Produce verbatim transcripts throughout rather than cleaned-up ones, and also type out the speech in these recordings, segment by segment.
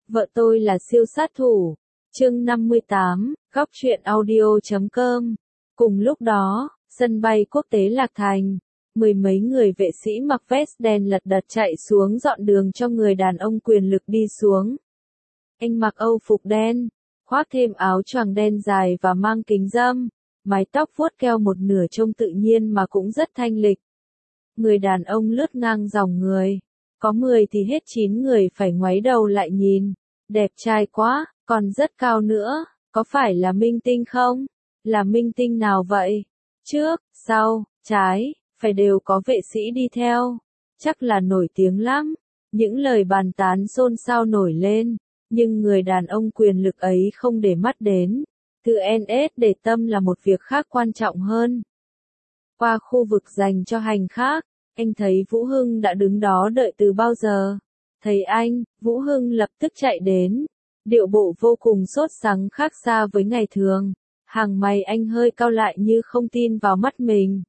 Vợ tôi là siêu sát thủ. Chương năm mươi tám, góc truyện audio chấm com. Cùng lúc đó, sân bay quốc tế Lạc Thành, mười mấy người vệ sĩ mặc vest đen lật đật chạy xuống dọn đường cho người đàn ông quyền lực đi xuống. Anh mặc âu phục đen, khoác thêm áo choàng đen dài và mang kính râm, mái tóc vuốt keo một nửa trông tự nhiên mà cũng rất thanh lịch. Người đàn ông lướt ngang dòng người, có mười thì hết chín người phải ngoáy đầu lại nhìn, đẹp trai quá, còn rất cao nữa, có phải là minh tinh không? Là minh tinh nào vậy? Trước, sau, trái, phải đều có vệ sĩ đi theo, chắc là nổi tiếng lắm. Những lời bàn tán xôn xao nổi lên, nhưng người đàn ông quyền lực ấy không để mắt đến. Từ en ét để tâm là một việc khác quan trọng hơn. Qua khu vực dành cho hành khách, anh thấy Vũ Hưng đã đứng đó đợi từ bao giờ. Thấy anh, Vũ Hưng lập tức chạy đến, điệu bộ vô cùng sốt sắng khác xa với ngày thường. Hàng mày anh hơi cau lại như không tin vào mắt mình.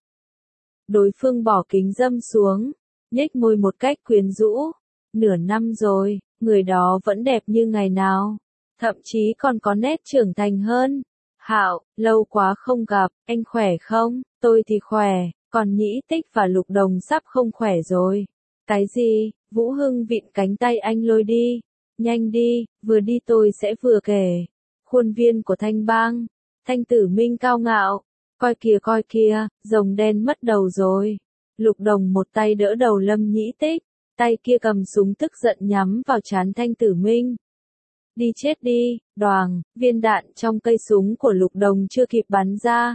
Đối phương bỏ kính râm xuống, nhếch môi một cách quyến rũ. Nửa năm rồi, người đó vẫn đẹp như ngày nào, thậm chí còn có nét trưởng thành hơn. Hạo, lâu quá không gặp, anh khỏe không? Tôi thì khỏe, còn Nhĩ Tích và Lục Đồng sắp không khỏe rồi. Cái gì? Vũ Hưng vịn cánh tay anh lôi đi. Nhanh đi, vừa đi tôi sẽ vừa kể. Khuôn viên của Thanh Bang. Thanh Tử Minh cao ngạo. Coi kìa coi kìa, rồng đen mất đầu rồi. Lục Đồng một tay đỡ đầu Lâm Nhĩ Tích, tay kia cầm súng tức giận nhắm vào trán Thanh Tử Minh. Đi chết đi, đoàng, viên đạn trong cây súng của Lục Đồng chưa kịp bắn ra.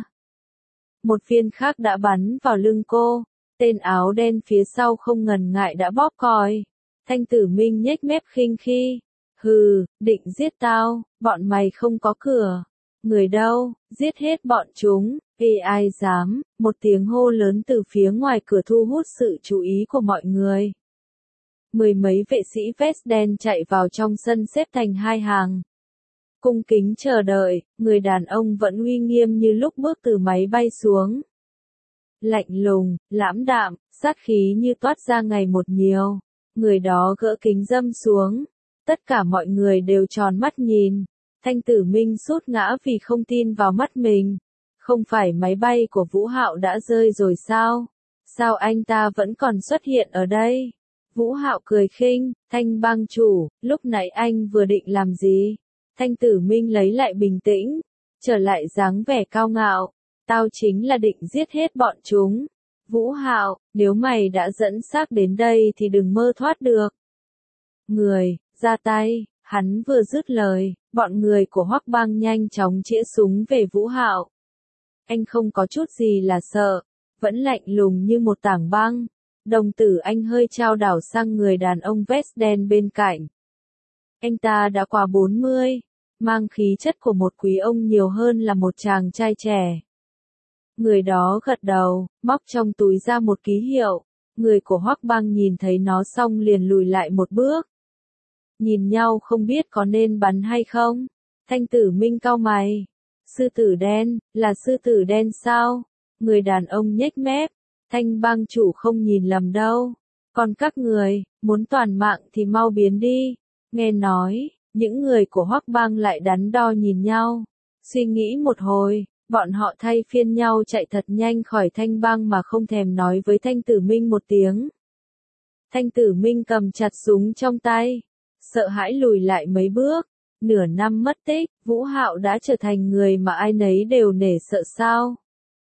Một viên khác đã bắn vào lưng cô, tên áo đen phía sau không ngần ngại đã bóp còi. Thanh Tử Minh nhếch mép khinh khi. Hừ, định giết tao, bọn mày không có cửa. Người đâu, giết hết bọn chúng. Ê ai dám, một tiếng hô lớn từ phía ngoài cửa thu hút sự chú ý của mọi người. Mười mấy vệ sĩ vest đen chạy vào trong sân xếp thành hai hàng. Cung kính chờ đợi, người đàn ông vẫn uy nghiêm như lúc bước từ máy bay xuống. Lạnh lùng, lãm đạm, sát khí như toát ra ngày một nhiều. Người đó gỡ kính râm xuống. Tất cả mọi người đều tròn mắt nhìn. Thanh Tử Minh sút ngã vì không tin vào mắt mình. Không phải máy bay của Vũ Hạo đã rơi rồi sao? Sao anh ta vẫn còn xuất hiện ở đây? Vũ Hạo cười khinh, Thanh Bang chủ, lúc nãy anh vừa định làm gì? Thanh Tử Minh lấy lại bình tĩnh, trở lại dáng vẻ cao ngạo. Tao chính là định giết hết bọn chúng. Vũ Hạo, nếu mày đã dẫn xác đến đây thì đừng mơ thoát được. Người, ra tay, hắn vừa dứt lời, bọn người của Hoắc Bang nhanh chóng chĩa súng về Vũ Hạo. Anh không có chút gì là sợ, vẫn lạnh lùng như một tảng băng. Đồng tử anh hơi trao đảo sang người đàn ông vest đen bên cạnh. Anh ta đã qua bốn mươi, mang khí chất của một quý ông nhiều hơn là một chàng trai trẻ. Người đó gật đầu, móc trong túi ra một ký hiệu. Người của Hoắc Bang nhìn thấy nó xong liền lùi lại một bước. Nhìn nhau không biết có nên bắn hay không. Thanh Tử Minh cau mày. Sư tử đen, là sư tử đen sao? Người đàn ông nhếch mép. Thanh Bang chủ không nhìn lầm đâu. Còn các người, muốn toàn mạng thì mau biến đi. Nghe nói, những người của Hoắc Bang lại đắn đo nhìn nhau. Suy nghĩ một hồi, bọn họ thay phiên nhau chạy thật nhanh khỏi Thanh Bang mà không thèm nói với Thanh Tử Minh một tiếng. Thanh Tử Minh cầm chặt súng trong tay, sợ hãi lùi lại mấy bước. Nửa năm mất tích, Vũ Hạo đã trở thành người mà ai nấy đều nể sợ sao.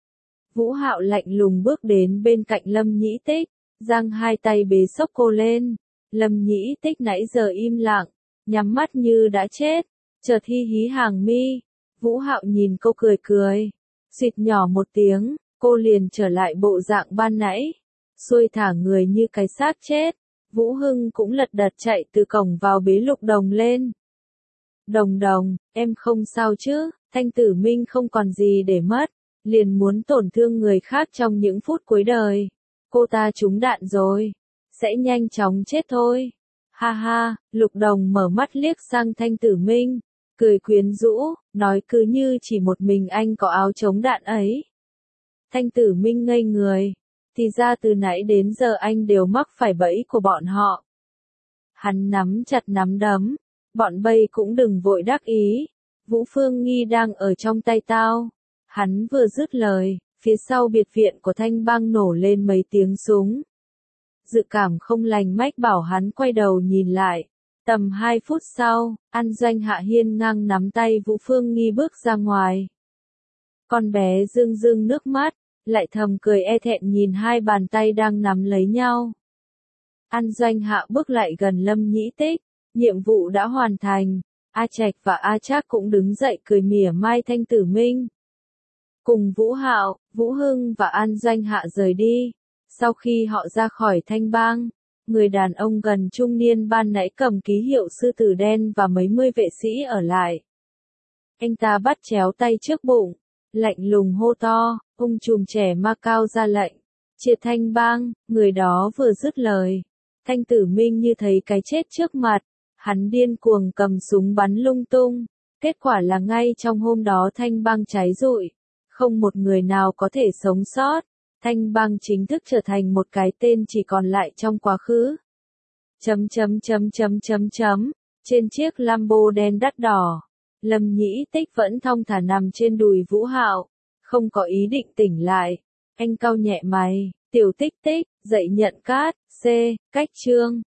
Vũ Hạo lạnh lùng bước đến bên cạnh Lâm Nhĩ Tích, giang hai tay bế xốc cô lên. Lâm Nhĩ Tích nãy giờ im lặng, nhắm mắt như đã chết, chợt hi hí hàng mi. Vũ Hạo nhìn cô cười cười, xịt nhỏ một tiếng, cô liền trở lại bộ dạng ban nãy, xuôi thả người như cái xác chết. Vũ Hưng cũng lật đật chạy từ cổng vào bế Lục Đồng lên. Đồng Đồng, em không sao chứ? Thanh Tử Minh không còn gì để mất, liền muốn tổn thương người khác trong những phút cuối đời. Cô ta trúng đạn rồi, sẽ nhanh chóng chết thôi. Ha ha, Lục Đồng mở mắt liếc sang Thanh Tử Minh, cười quyến rũ, nói cứ như chỉ một mình anh có áo chống đạn ấy. Thanh Tử Minh ngây người, thì ra từ nãy đến giờ anh đều mắc phải bẫy của bọn họ. Hắn nắm chặt nắm đấm, Bọn bay cũng đừng vội đắc ý. Vũ Phương Nghi đang ở trong tay tao. Hắn vừa dứt lời, phía sau biệt viện của Thanh Bang nổ lên mấy tiếng súng. Dự cảm không lành mách bảo hắn quay đầu nhìn lại. Tầm hai phút sau, An Doanh Hạ hiên ngang nắm tay Vũ Phương Nghi bước ra ngoài. Con bé rưng rưng nước mắt, lại thầm cười e thẹn nhìn hai bàn tay đang nắm lấy nhau. An Doanh Hạ bước lại gần Lâm Nhĩ Tích, nhiệm vụ đã hoàn thành. A Trạch và A Trác cũng đứng dậy cười mỉa mai Thanh Tử Minh. Cùng Vũ Hạo, Vũ Hưng và An Doanh Hạ rời đi. Sau khi họ ra khỏi Thanh Bang, người đàn ông gần trung niên ban nãy cầm ký hiệu sư tử đen và mấy mươi vệ sĩ ở lại. Anh ta bắt chéo tay trước bụng, lạnh lùng hô to, ung trùm trẻ Ma Cao ra lệnh. Triệt Thanh Bang, người đó vừa dứt lời. Thanh Tử Minh như thấy cái chết trước mặt, hắn điên cuồng cầm súng bắn lung tung. Kết quả là ngay trong hôm đó Thanh Bang cháy rụi, không một người nào có thể sống sót. Thanh Bang chính thức trở thành một cái tên chỉ còn lại trong quá khứ. Chấm chấm chấm chấm chấm chấm, trên chiếc Lambo đen đắt đỏ, Lâm Nhĩ Tích vẫn thong thả nằm trên đùi Vũ Hạo, không có ý định tỉnh lại. Anh cau nhẹ mày, tiểu Tích Tích, dậy nhận cát, C, cách chương.